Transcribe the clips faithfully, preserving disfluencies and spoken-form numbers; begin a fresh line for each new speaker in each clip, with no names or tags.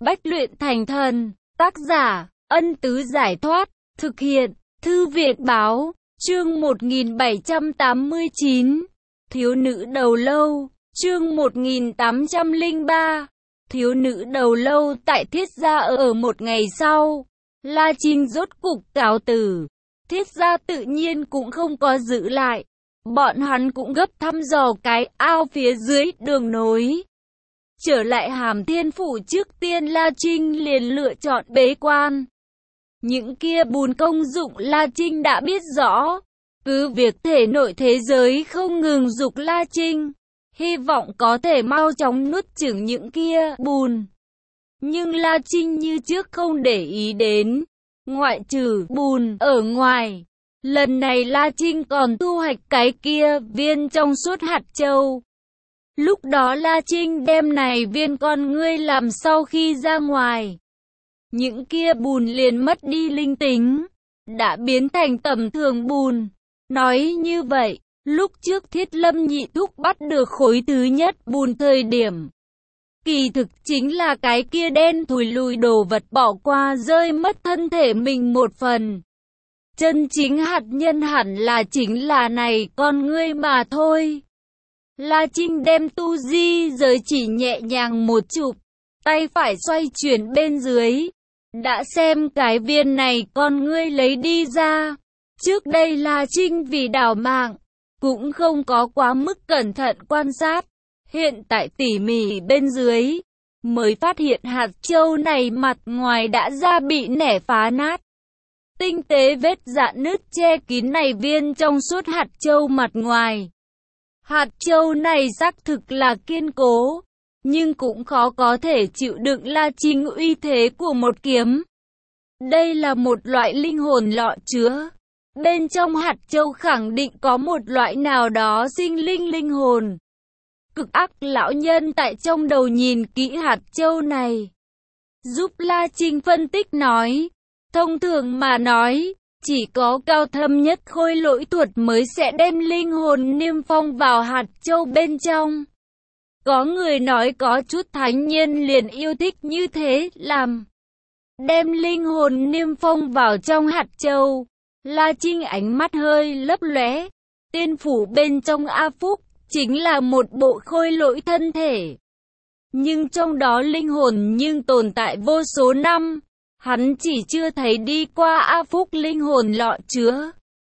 Bách luyện thành thần. Tác giả, Ân Tứ Giải Thoát. Thực hiện, Thư viện Báo. Chương một nghìn bảy trăm tám mươi chín. Thiếu nữ đầu lâu. Chương một nghìn tám trăm lẻ ba. Thiếu nữ đầu lâu tại Thiết Gia. Ở một ngày sau, La Trinh rốt cục cáo từ. Thiết Gia tự nhiên cũng không có giữ lại. Bọn hắn cũng gấp thăm dò cái ao phía dưới đường nối. Trở lại Hàm Thiên Phủ, trước tiên La Trinh liền lựa chọn bế quan. Những kia bùn công dụng La Trinh đã biết rõ. Cứ việc thể nội thế giới không ngừng dục La Trinh, hy vọng có thể mau chóng nuốt chửng những kia bùn. Nhưng La Trinh như trước không để ý đến. Ngoại trừ bùn ở ngoài, lần này La Trinh còn thu hoạch cái kia viên trong suốt hạt châu. Lúc đó La Trinh đem này viên con ngươi làm sau khi ra ngoài, những kia bùn liền mất đi linh tính, đã biến thành tầm thường bùn. Nói như vậy, lúc trước Thiết Lâm nhị thúc bắt được khối thứ nhất bùn thời điểm, kỳ thực chính là cái kia đen thùi lùi đồ vật bỏ qua rơi mất thân thể mình một phần. Chân chính hạt nhân hẳn là chính là này con ngươi mà thôi. La Trinh đem tu di giới chỉ nhẹ nhàng một chụp, tay phải xoay chuyển bên dưới, đã xem cái viên này con ngươi lấy đi ra. Trước đây La Trinh vì đào mạng, cũng không có quá mức cẩn thận quan sát. Hiện tại tỉ mỉ bên dưới, mới phát hiện hạt châu này mặt ngoài đã ra bị nẻ phá nát. Tinh tế vết rạn nứt che kín này viên trong suốt hạt châu mặt ngoài. Hạt châu này xác thực là kiên cố, nhưng cũng khó có thể chịu đựng La Trinh uy thế của một kiếm. Đây là một loại linh hồn lọ chứa. Bên trong hạt châu khẳng định có một loại nào đó sinh linh linh hồn. Cực ác lão nhân tại trong đầu nhìn kỹ hạt châu này, giúp La Trinh phân tích nói. Thông thường mà nói, chỉ có cao thâm nhất khôi lỗi thuật mới sẽ đem linh hồn niêm phong vào hạt châu bên trong. Có người nói có chút thánh nhân liền yêu thích như thế làm, đem linh hồn niêm phong vào trong hạt châu. La Trinh ánh mắt hơi lấp lóe. Tiên phủ bên trong A Phúc chính là một bộ khôi lỗi thân thể, nhưng trong đó linh hồn nhưng tồn tại vô số năm. Hắn chỉ chưa thấy đi qua A Phúc linh hồn lọ chứa.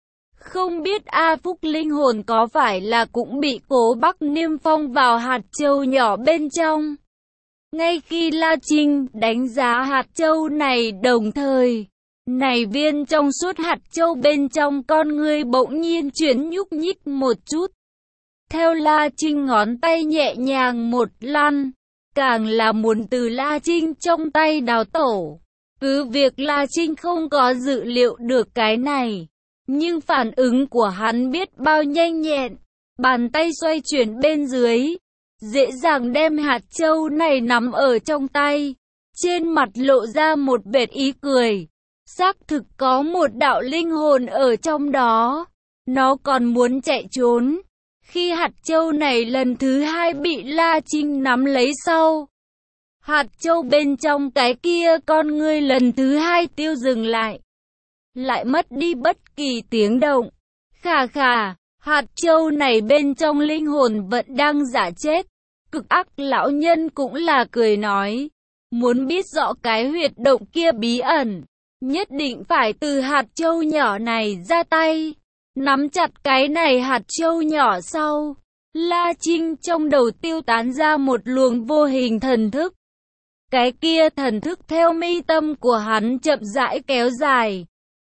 Không biết A Phúc linh hồn có phải là cũng bị Cố Bắc niêm phong vào hạt châu nhỏ bên trong. Ngay khi La Trinh đánh giá hạt châu này đồng thời, này viên trong suốt hạt châu bên trong con ngươi bỗng nhiên chuyển nhúc nhích một chút. Theo La Trinh ngón tay nhẹ nhàng một lăn, càng là muốn từ La Trinh trong tay đào tổ. Cứ việc La Trinh không có dự liệu được cái này, nhưng phản ứng của hắn biết bao nhanh nhẹn. Bàn tay xoay chuyển bên dưới, dễ dàng đem hạt châu này nắm ở trong tay. Trên mặt lộ ra một vệt ý cười. Xác thực có một đạo linh hồn ở trong đó. Nó còn muốn chạy trốn. Khi hạt châu này lần thứ hai bị La Trinh nắm lấy sau, hạt châu bên trong cái kia con ngươi lần thứ hai tiêu dừng lại, lại mất đi bất kỳ tiếng động. Khà khà, hạt châu này bên trong linh hồn vẫn đang giả chết. Cực ác lão nhân cũng là cười nói, muốn biết rõ cái huyệt động kia bí ẩn, nhất định phải từ hạt châu nhỏ này ra tay. Nắm chặt cái này hạt châu nhỏ sau, La Trinh trong đầu tiêu tán ra một luồng vô hình thần thức. Cái kia thần thức theo mi tâm của hắn chậm rãi kéo dài,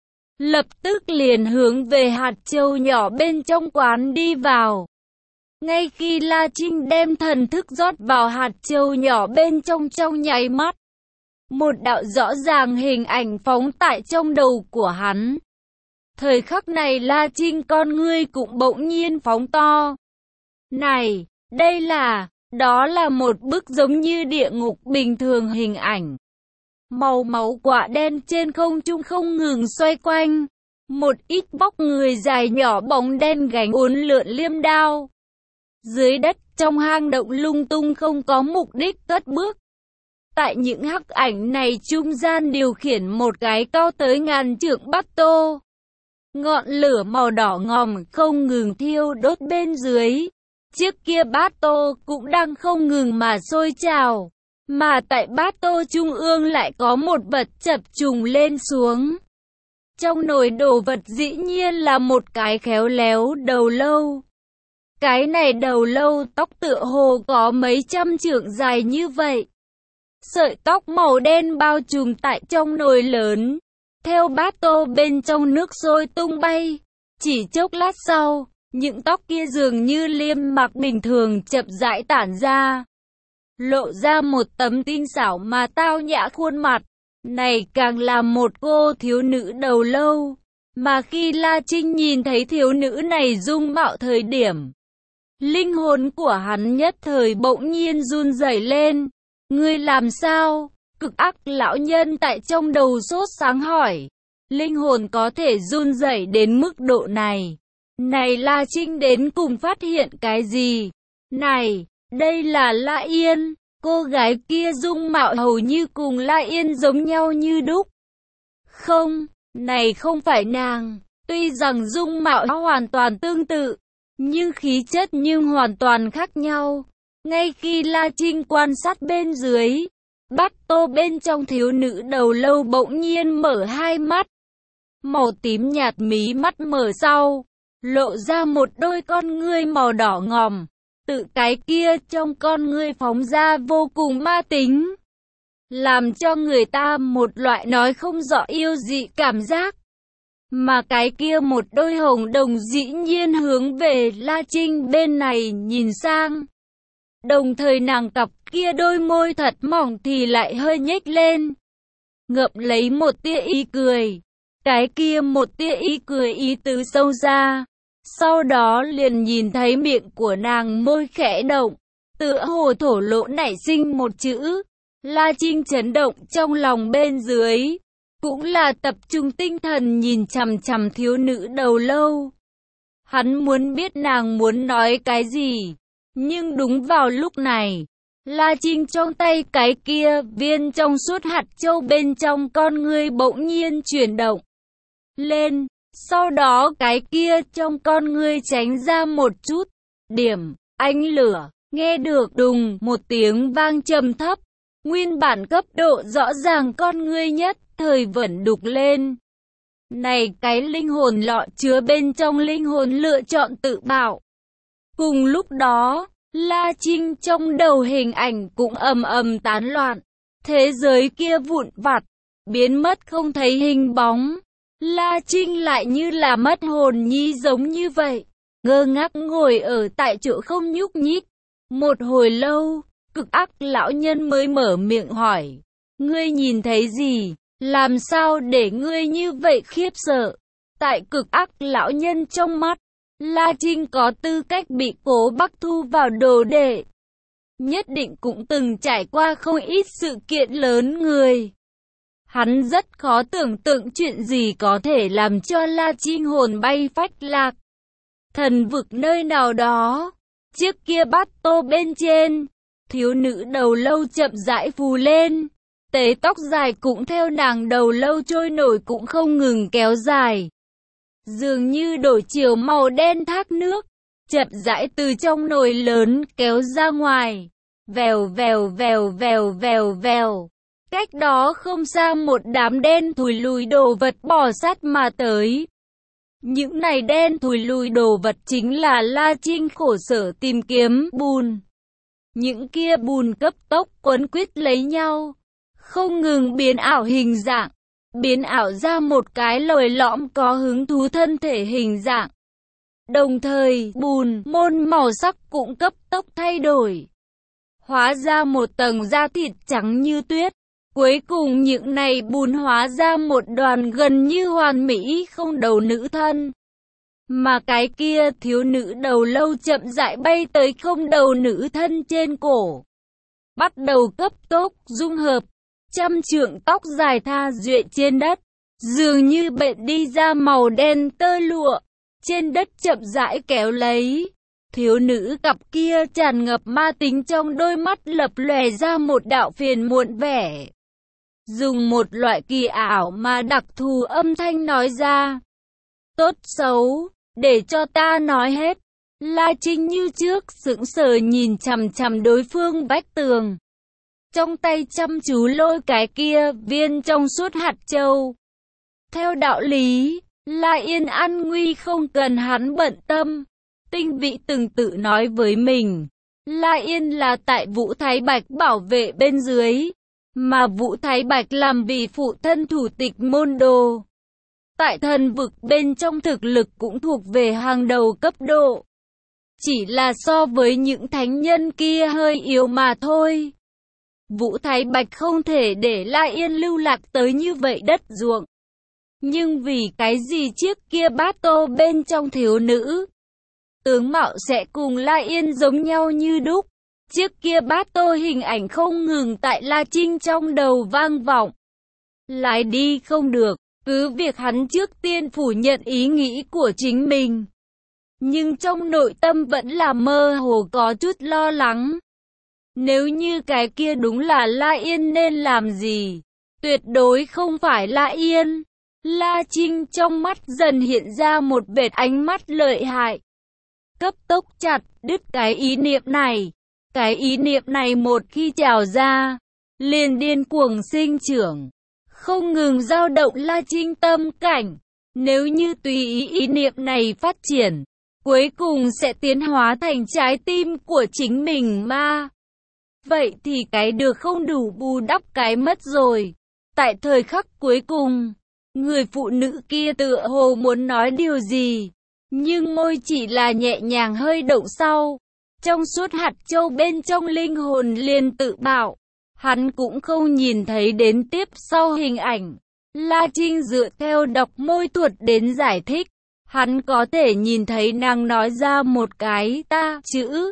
lập tức liền hướng về hạt châu nhỏ bên trong quán đi vào. Ngay khi La Trinh đem thần thức rót vào hạt châu nhỏ bên trong trong nháy mắt, một đạo rõ ràng hình ảnh phóng tại trong đầu của hắn. Thời khắc này La Trinh con ngươi cũng bỗng nhiên phóng to. Này, đây là... Đó là một bức giống như địa ngục bình thường hình ảnh. Màu máu quả đen trên không trung không ngừng xoay quanh. Một ít vóc người dài nhỏ bóng đen gánh uốn lượn liêm đao. Dưới đất trong hang động lung tung không có mục đích cất bước. Tại những hắc ảnh này trung gian điều khiển một cái cao tới ngàn trượng bát tô. Ngọn lửa màu đỏ ngòm không ngừng thiêu đốt bên dưới. Chiếc kia bát tô cũng đang không ngừng mà sôi trào. Mà tại bát tô trung ương lại có một vật chập trùng lên xuống. Trong nồi đồ vật dĩ nhiên là một cái khéo léo đầu lâu. Cái này đầu lâu tóc tựa hồ có mấy trăm trượng dài như vậy. Sợi tóc màu đen bao trùm tại trong nồi lớn. Theo bát tô bên trong nước sôi tung bay. Chỉ chốc lát sau, những tóc kia dường như liêm mạc bình thường chậm rãi tản ra. Lộ ra một tấm tinh xảo mà tao nhã khuôn mặt. Này càng là một cô thiếu nữ đầu lâu. Mà khi La Trinh nhìn thấy thiếu nữ này dung mạo thời điểm, linh hồn của hắn nhất thời bỗng nhiên run rẩy lên. Ngươi làm sao? Cực ác lão nhân tại trong đầu sốt sáng hỏi. Linh hồn có thể run rẩy đến mức độ này. Này La Trinh đến cùng phát hiện cái gì? Này, đây là La Yên. Cô gái kia dung mạo hầu như cùng La Yên giống nhau như đúc. Không, này không phải nàng. Tuy rằng dung mạo hoàn toàn tương tự, nhưng khí chất nhưng hoàn toàn khác nhau. Ngay khi La Trinh quan sát bên dưới, bát tô bên trong thiếu nữ đầu lâu bỗng nhiên mở hai mắt. Màu tím nhạt mí mắt mở sau, lộ ra một đôi con ngươi màu đỏ ngòm. Tự cái kia trong con ngươi phóng ra vô cùng ma tính, làm cho người ta một loại nói không rõ yêu dị cảm giác. Mà cái kia một đôi hồng đồng dĩ nhiên hướng về La Trinh bên này nhìn sang. Đồng thời nàng cặp kia đôi môi thật mỏng thì lại hơi nhếch lên, ngậm lấy một tia ý cười. Cái kia một tia ý cười ý tứ sâu ra. Sau đó liền nhìn thấy miệng của nàng môi khẽ động, tựa hồ thổ lộ nảy sinh một chữ. La Trinh chấn động trong lòng bên dưới, cũng là tập trung tinh thần nhìn chằm chằm thiếu nữ đầu lâu. Hắn muốn biết nàng muốn nói cái gì. Nhưng đúng vào lúc này, La Trinh trong tay cái kia viên trong suốt hạt châu bên trong con ngươi bỗng nhiên chuyển động lên. Sau đó cái kia trong con ngươi tránh ra một chút điểm ánh lửa, nghe được đùng một tiếng vang trầm thấp. Nguyên bản cấp độ rõ ràng con ngươi nhất thời vẫn đục lên. Này cái linh hồn lọ chứa bên trong linh hồn lựa chọn tự bảo. Cùng lúc đó, La Trinh trong đầu hình ảnh cũng ầm ầm tán loạn. Thế giới kia vụn vặt, biến mất không thấy hình bóng. La Trinh lại như là mất hồn nhi giống như vậy, ngơ ngác ngồi ở tại chỗ không nhúc nhích. Một hồi lâu, cực ác lão nhân mới mở miệng hỏi, ngươi nhìn thấy gì? Làm sao để ngươi như vậy khiếp sợ? Tại cực ác lão nhân trong mắt, La Trinh có tư cách bị Cố Bắc thu vào đồ đệ. Nhất định cũng từng trải qua không ít sự kiện lớn người. Hắn rất khó tưởng tượng chuyện gì có thể làm cho La Trinh hồn bay phách lạc. Thần vực nơi nào đó, chiếc kia bát tô bên trên, thiếu nữ đầu lâu chậm rãi phù lên. Tế tóc dài cũng theo nàng đầu lâu trôi nổi cũng không ngừng kéo dài. Dường như đổi chiều màu đen thác nước, chậm rãi từ trong nồi lớn kéo ra ngoài. Vèo vèo vèo vèo vèo vèo. Cách đó không xa một đám đen thùi lùi đồ vật bò sát mà tới. Những này đen thùi lùi đồ vật chính là La Trinh khổ sở tìm kiếm bùn. Những kia bùn cấp tốc quấn quýt lấy nhau, không ngừng biến ảo hình dạng, biến ảo ra một cái lồi lõm có hứng thú thân thể hình dạng. Đồng thời, bùn môn màu sắc cũng cấp tốc thay đổi, hóa ra một tầng da thịt trắng như tuyết. Cuối cùng những này bùn hóa ra một đoàn gần như hoàn mỹ không đầu nữ thân. Mà cái kia thiếu nữ đầu lâu chậm rãi bay tới không đầu nữ thân trên cổ. Bắt đầu cấp tốc dung hợp. Trăm trượng tóc dài tha duệ trên đất, dường như bệnh đi ra màu đen tơ lụa. Trên đất chậm rãi kéo lấy. Thiếu nữ cặp kia tràn ngập ma tính trong đôi mắt lập lòe ra một đạo phiền muộn vẻ. Dùng một loại kỳ ảo mà đặc thù âm thanh nói ra. Tốt xấu, để cho ta nói hết. La Trinh như trước sững sờ nhìn chằm chằm đối phương vách tường. Trong tay chăm chú lôi cái kia viên trong suốt hạt châu. Theo đạo lý, La Yên an nguy không cần hắn bận tâm. Tinh Vĩ từng tự nói với mình, La Yên là tại Vũ Thái Bạch bảo vệ bên dưới, mà Vũ Thái Bạch làm vì phụ thân thủ tịch môn đồ. Tại thần vực bên trong thực lực cũng thuộc về hàng đầu cấp độ. Chỉ là so với những thánh nhân kia hơi yếu mà thôi. Vũ Thái Bạch không thể để La Yên lưu lạc tới như vậy đất ruộng. Nhưng vì cái gì chiếc kia bát tô bên trong thiếu nữ tướng mạo sẽ cùng La Yên giống nhau như đúc. Chiếc kia bát tô hình ảnh không ngừng tại La Trinh trong đầu vang vọng. Lại đi không được, cứ việc hắn trước tiên phủ nhận ý nghĩ của chính mình. Nhưng trong nội tâm vẫn là mơ hồ có chút lo lắng. Nếu như cái kia đúng là La Yên nên làm gì? Tuyệt đối không phải La Yên. La Trinh trong mắt dần hiện ra một vệt ánh mắt lợi hại. Cấp tốc chặt đứt cái ý niệm này. Cái ý niệm này một khi trào ra, liền điên cuồng sinh trưởng, không ngừng dao động La Trinh tâm cảnh. Nếu như tùy ý ý niệm này phát triển, cuối cùng sẽ tiến hóa thành trái tim của chính mình mà. Vậy thì cái được không đủ bù đắp cái mất rồi. Tại thời khắc cuối cùng, người phụ nữ kia tựa hồ muốn nói điều gì, nhưng môi chỉ là nhẹ nhàng hơi động sau. Trong suốt hạt châu bên trong linh hồn liền tự bảo, hắn cũng không nhìn thấy đến tiếp sau hình ảnh. La Trinh dựa theo đọc môi thuật đến giải thích, hắn có thể nhìn thấy nàng nói ra một cái ta chữ.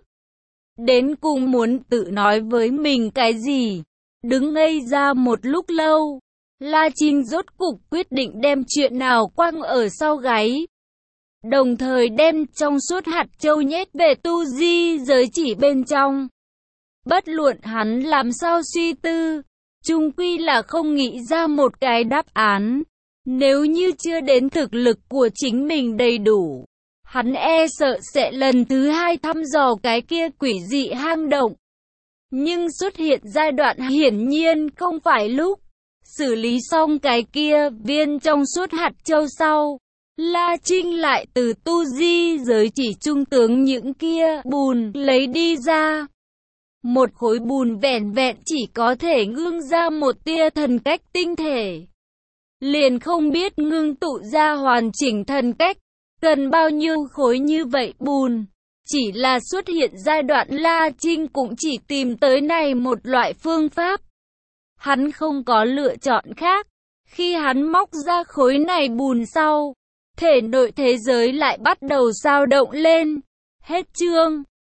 Đến cùng muốn tự nói với mình cái gì? Đứng ngây ra một lúc lâu, La Trinh rốt cục quyết định đem chuyện nào quăng ở sau gáy. Đồng thời đem trong suốt hạt châu nhét về tu di giới chỉ bên trong. Bất luận hắn làm sao suy tư, chung quy là không nghĩ ra một cái đáp án. Nếu như chưa đến thực lực của chính mình đầy đủ, hắn e sợ sẽ lần thứ hai thăm dò cái kia quỷ dị hang động. Nhưng xuất hiện giai đoạn hiển nhiên không phải lúc. Xử lý xong cái kia viên trong suốt hạt châu sau, La Trinh lại từ tu di giới chỉ trung tướng những kia bùn lấy đi ra. Một khối bùn vẻn vẹn chỉ có thể ngưng ra một tia thần cách tinh thể. Liền không biết ngưng tụ ra hoàn chỉnh thần cách, cần bao nhiêu khối như vậy bùn. Chỉ là xuất hiện giai đoạn La Trinh cũng chỉ tìm tới này một loại phương pháp. Hắn không có lựa chọn khác. Khi hắn móc ra khối này bùn sau, thể nội thế giới lại bắt đầu dao động lên. Hết chương.